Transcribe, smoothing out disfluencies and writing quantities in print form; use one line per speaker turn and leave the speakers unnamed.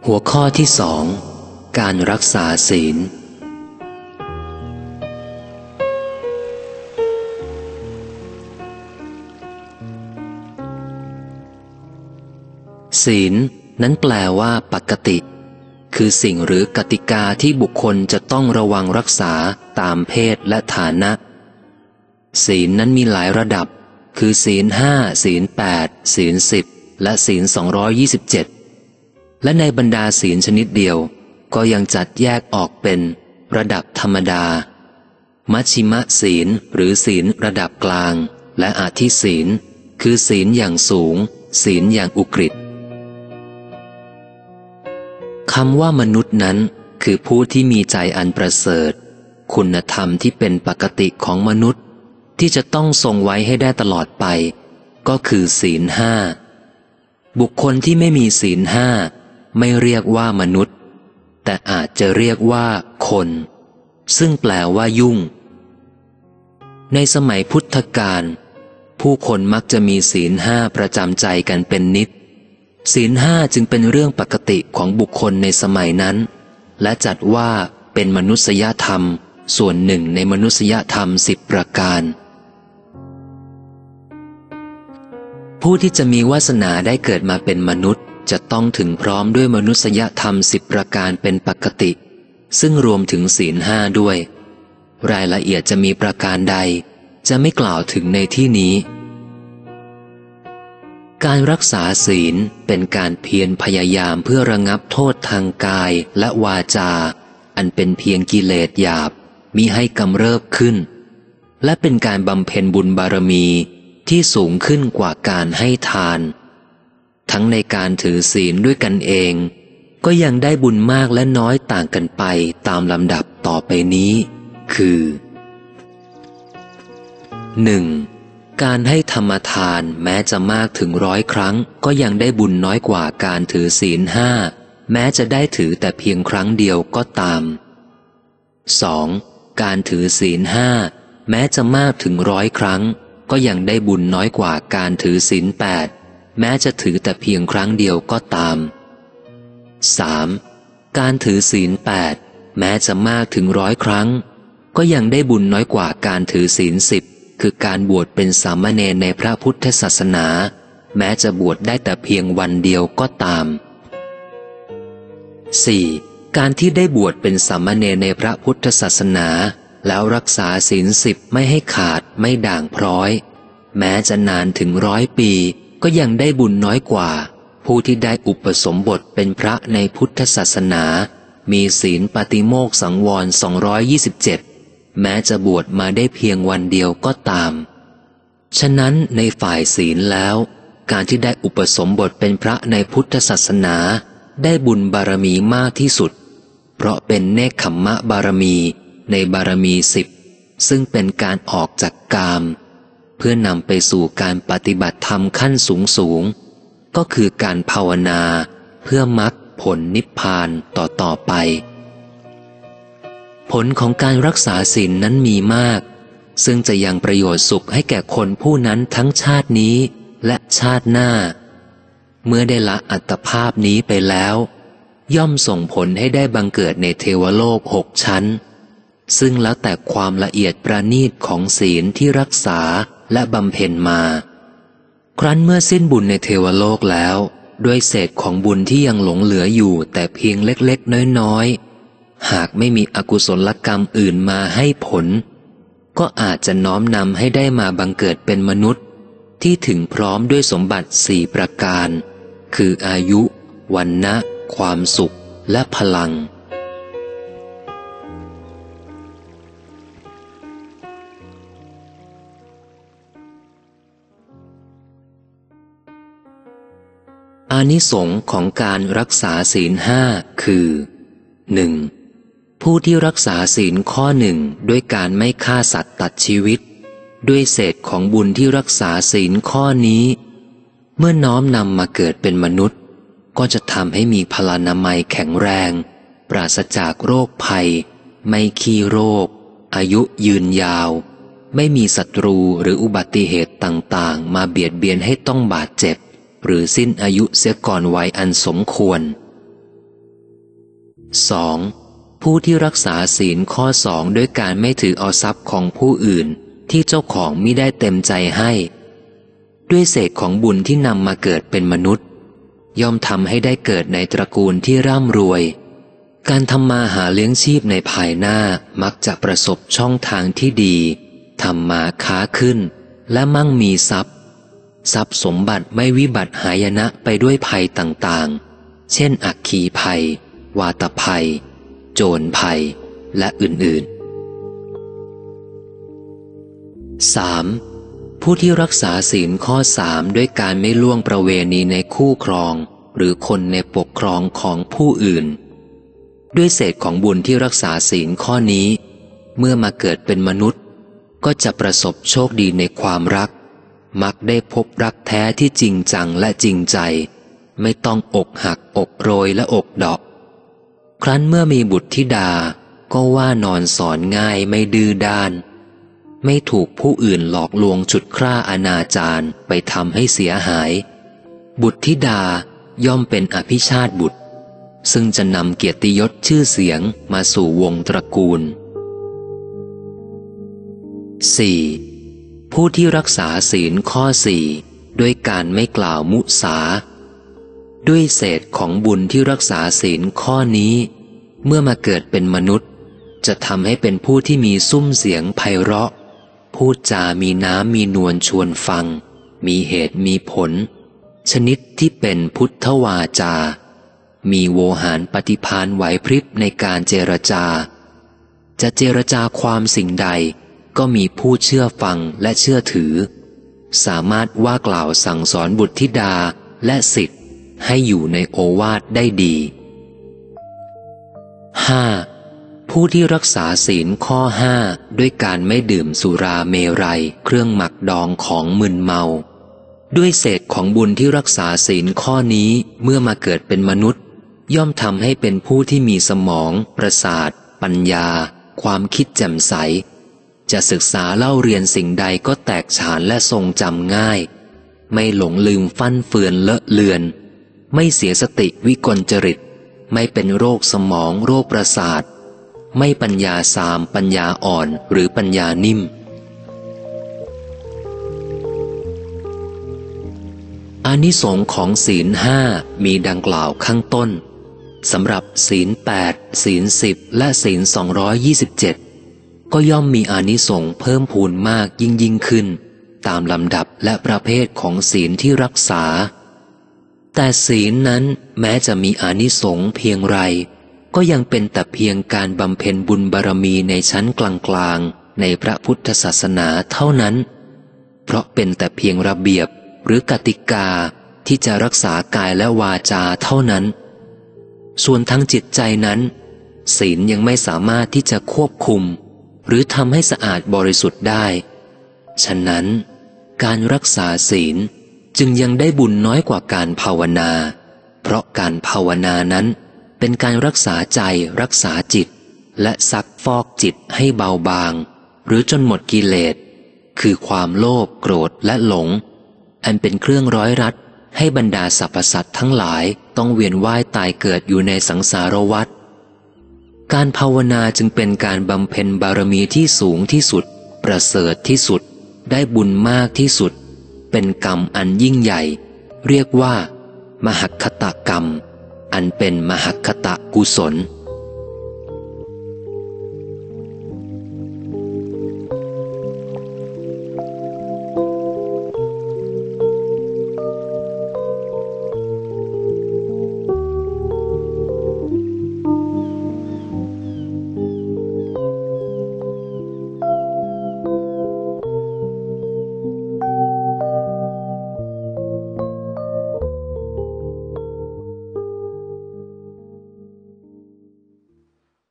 หัวข้อที่สองการรักษาศีลศีลนั้นแปลว่าปกติคือสิ่งหรือกติกาที่บุคคลจะต้องระวังรักษาตามเพศและฐานะศีลนั้นมีหลายระดับคือศีล5ศีล8ศีล10และศีล227และในบรรดาศีลชนิดเดียวก็ยังจัดแยกออกเป็นระดับธรรมดามัชฌิมศีลหรือศีลระดับกลางและอธิศีลคือศีลอย่างสูงศีลอย่างอุกฤษคำว่ามนุษย์นั้นคือผู้ที่มีใจอันประเสริฐคุณธรรมที่เป็นปกติของมนุษย์ที่จะต้องทรงไว้ให้ได้ตลอดไปก็คือศีล5บุคคลที่ไม่มีศีล5ไม่เรียกว่ามนุษย์แต่อาจจะเรียกว่าคนซึ่งแปลว่ายุ่งในสมัยพุทธกาลผู้คนมักจะมีศีล5ประจำใจกันเป็นนิจศีล5จึงเป็นเรื่องปกติของบุคคลในสมัยนั้นและจัดว่าเป็นมนุษยธรรมส่วนหนึ่งในมนุษยธรรม10ประการผู้ที่จะมีวาสนาได้เกิดมาเป็นมนุษย์จะต้องถึงพร้อมด้วยมนุษยธรรม10ประการเป็นปกติซึ่งรวมถึงศีล5ด้วยรายละเอียดจะมีประการใดจะไม่กล่าวถึงในที่นี้การรักษาศีลเป็นการเพียรพยายามเพื่อระงับโทษทางกายและวาจาอันเป็นเพียงกิเลสหยาบมิให้กำเริบขึ้นและเป็นการบำเพ็ญบุญบารมีที่สูงขึ้นกว่าการให้ทานทั้งในการถือศีลด้วยกันเองก็ยังได้บุญมากและน้อยต่างกันไปตามลำดับต่อไปนี้คือ 1. การให้ธรรมทานแม้จะมากถึง100 ครั้งก็ยังได้บุญน้อยกว่าการถือศีล5แม้จะได้ถือแต่เพียงครั้งเดียวก็ตาม 2. การถือศีล5แม้จะมากถึง100 ครั้งก็ยังได้บุญน้อยกว่าการถือศีล8แม้จะถือแต่เพียงครั้งเดียวก็ตาม 3. การถือศีล8แม้จะมากถึง100 ครั้งก็ยังได้บุญน้อยกว่าการถือศีล10คือการบวชเป็นสามเณรในพระพุทธศาสนาแม้จะบวชได้แต่เพียงวันเดียวก็ตาม 4. การที่ได้บวชเป็นสามเณรในพระพุทธศาสนาแล้วรักษาศีล10ไม่ให้ขาดไม่ด่างพร้อยแม้จะนานถึง100 ปีก็ยังได้บุญน้อยกว่าผู้ที่ได้อุปสมบทเป็นพระในพุทธศาสนามีศีลปาติโมกข์สังวร227แม้จะบวชมาได้เพียงวันเดียวก็ตามฉะนั้นในฝ่ายศีลแล้วการที่ได้อุปสมบทเป็นพระในพุทธศาสนาได้บุญบารมีมากที่สุดเพราะเป็นเนกขัมมะบารมีในบารมี10ซึ่งเป็นการออกจากกามเพื่อนำไปสู่การปฏิบัติธรรมขั้นสูงก็คือการภาวนาเพื่อมรรคผลนิพพานต่อไปผลของการรักษาศีลนั้นมีมากซึ่งจะยังประโยชน์สุขให้แก่คนผู้นั้นทั้งชาตินี้และชาติหน้าเมื่อได้ละอัตภาพนี้ไปแล้วย่อมส่งผลให้ได้บังเกิดในเทวโลก6 ชั้นซึ่งแล้วแต่ความละเอียดประณีตของศีลที่รักษาและบำเพ็ญมาครั้นเมื่อสิ้นบุญในเทวโลกแล้วด้วยเศษของบุญที่ยังหลงเหลืออยู่แต่เพียงเล็กๆน้อยๆหากไม่มีอกุศลกรรมอื่นมาให้ผลก็อาจจะน้อมนำให้ได้มาบังเกิดเป็นมนุษย์ที่ถึงพร้อมด้วยสมบัติ4 ประการคืออายุวรรณะความสุขและพลังอานิสงส์ของการรักษาศีล5คือ 1. ผู้ที่รักษาศีลข้อ 1ด้วยการไม่ฆ่าสัตว์ตัดชีวิตด้วยเศษของบุญที่รักษาศีลข้อนี้เมื่อน้อมนำมาเกิดเป็นมนุษย์ก็จะทำให้มีพลานามัยแข็งแรงปราศจากโรคภัยไม่ขี้โรคอายุยืนยาวไม่มีศัตรูหรืออุบัติเหตุต่างๆมาเบียดเบียนให้ต้องบาดเจ็บหรือสิ้นอายุเสียก่อนวัยอันสมควร 2. ผู้ที่รักษาศีลข้อ 2ด้วยการไม่ถือเอาทรัพย์ของผู้อื่นที่เจ้าของมิได้เต็มใจให้ด้วยเศษของบุญที่นำมาเกิดเป็นมนุษย์ย่อมทำให้ได้เกิดในตระกูลที่ร่ำรวยการทำมาหาเลี้ยงชีพในภายหน้ามักจะประสบช่องทางที่ดีทำมาค้าขึ้นและมั่งมีทรัพย์สมบัติไม่วิบัติหายนะไปด้วยภัยต่างๆเช่นอัคคีภัยวาตภัยโจรภัยและอื่นๆ 3. ผู้ที่รักษาศีลข้อ 3ด้วยการไม่ล่วงประเวณีในคู่ครองหรือคนในปกครองของผู้อื่นด้วยเศษของบุญที่รักษาศีลข้อนี้เมื่อมาเกิดเป็นมนุษย์ก็จะประสบโชคดีในความรักมักได้พบรักแท้ที่จริงจังและจริงใจไม่ต้องอกหักอกโรยและอกดอกครั้นเมื่อมีบุตรธิดาก็ว่านอนสอนง่ายไม่ดื้อด้านไม่ถูกผู้อื่นหลอกลวงฉุดคร่าอนาจารไปทำให้เสียหายบุตรธิดาย่อมเป็นอภิชาติบุตรซึ่งจะนำเกียรติยศชื่อเสียงมาสู่วงตระกูล 4. ผู้ที่รักษาศีลข้อ 4ด้วยการไม่กล่าวมุสาด้วยเศษของบุญที่รักษาศีลข้อนี้เมื่อมาเกิดเป็นมนุษย์จะทำให้เป็นผู้ที่มีซุ้มเสียงไพเราะพูดจามีน้ำมีนวลชวนฟังมีเหตุมีผลชนิดที่เป็นพุทธวาจามีโวหารปฏิภาณไหวพริบในการเจรจาจะเจรจาความสิ่งใดก็มีผู้เชื่อฟังและเชื่อถือสามารถว่ากล่าวสั่งสอนบุตรธิดาและศิษย์ให้อยู่ในโอวาทได้ดี 5. ผู้ที่รักษาศีลข้อ 5ด้วยการไม่ดื่มสุราเมรัยเครื่องหมักดองของมึนเมาด้วยเศษของบุญที่รักษาศีลข้อนี้เมื่อมาเกิดเป็นมนุษย์ย่อมทำให้เป็นผู้ที่มีสมองประสาทปัญญาความคิดแจ่มใสจะศึกษาเล่าเรียนสิ่งใดก็แตกฉานและทรงจำง่ายไม่หลงลืมฟั่นเฟือนเลอะเลือนไม่เสียสติวิกลจริตไม่เป็นโรคสมองโรคประสาทไม่ปัญญาสามปัญญาอ่อนหรือปัญญานิ่มอานิสงส์ของศีล 5มีดังกล่าวข้างต้นสำหรับศีล 8ศีล 10และศีล 227ก็ย่อมมีอานิสงส์เพิ่มพูนมากยิ่งขึ้นตามลำดับและประเภทของศีลที่รักษาแต่ศีลนั้นแม้จะมีอานิสงส์เพียงไรก็ยังเป็นแต่เพียงการบำเพ็ญบุญบารมีในชั้นกลางๆในพระพุทธศาสนาเท่านั้นเพราะเป็นแต่เพียงระเบียบหรือกติกาที่จะรักษากายและวาจาเท่านั้นส่วนทั้งจิตใจนั้นศีลยังไม่สามารถที่จะควบคุมหรือทำให้สะอาดบริสุทธิ์ได้ฉะนั้นการรักษาศีลจึงยังได้บุญน้อยกว่าการภาวนาเพราะการภาวนานั้นเป็นการรักษาใจรักษาจิตและซักฟอกจิตให้เบาบางหรือจนหมดกิเลสคือความโลภโกรธและหลงอันเป็นเครื่องร้อยรัดให้บรรดาสรรพสัตว์ทั้งหลายต้องเวียนว่ายตายเกิดอยู่ในสังสารวัฏการภาวนาจึงเป็นการบำเพ็ญบารมีที่สูงที่สุดประเสริฐที่สุดได้บุญมากที่สุดเป็นกรรมอันยิ่งใหญ่เรียกว่ามหัคคตกรรมอันเป็นมหัคคตกุศล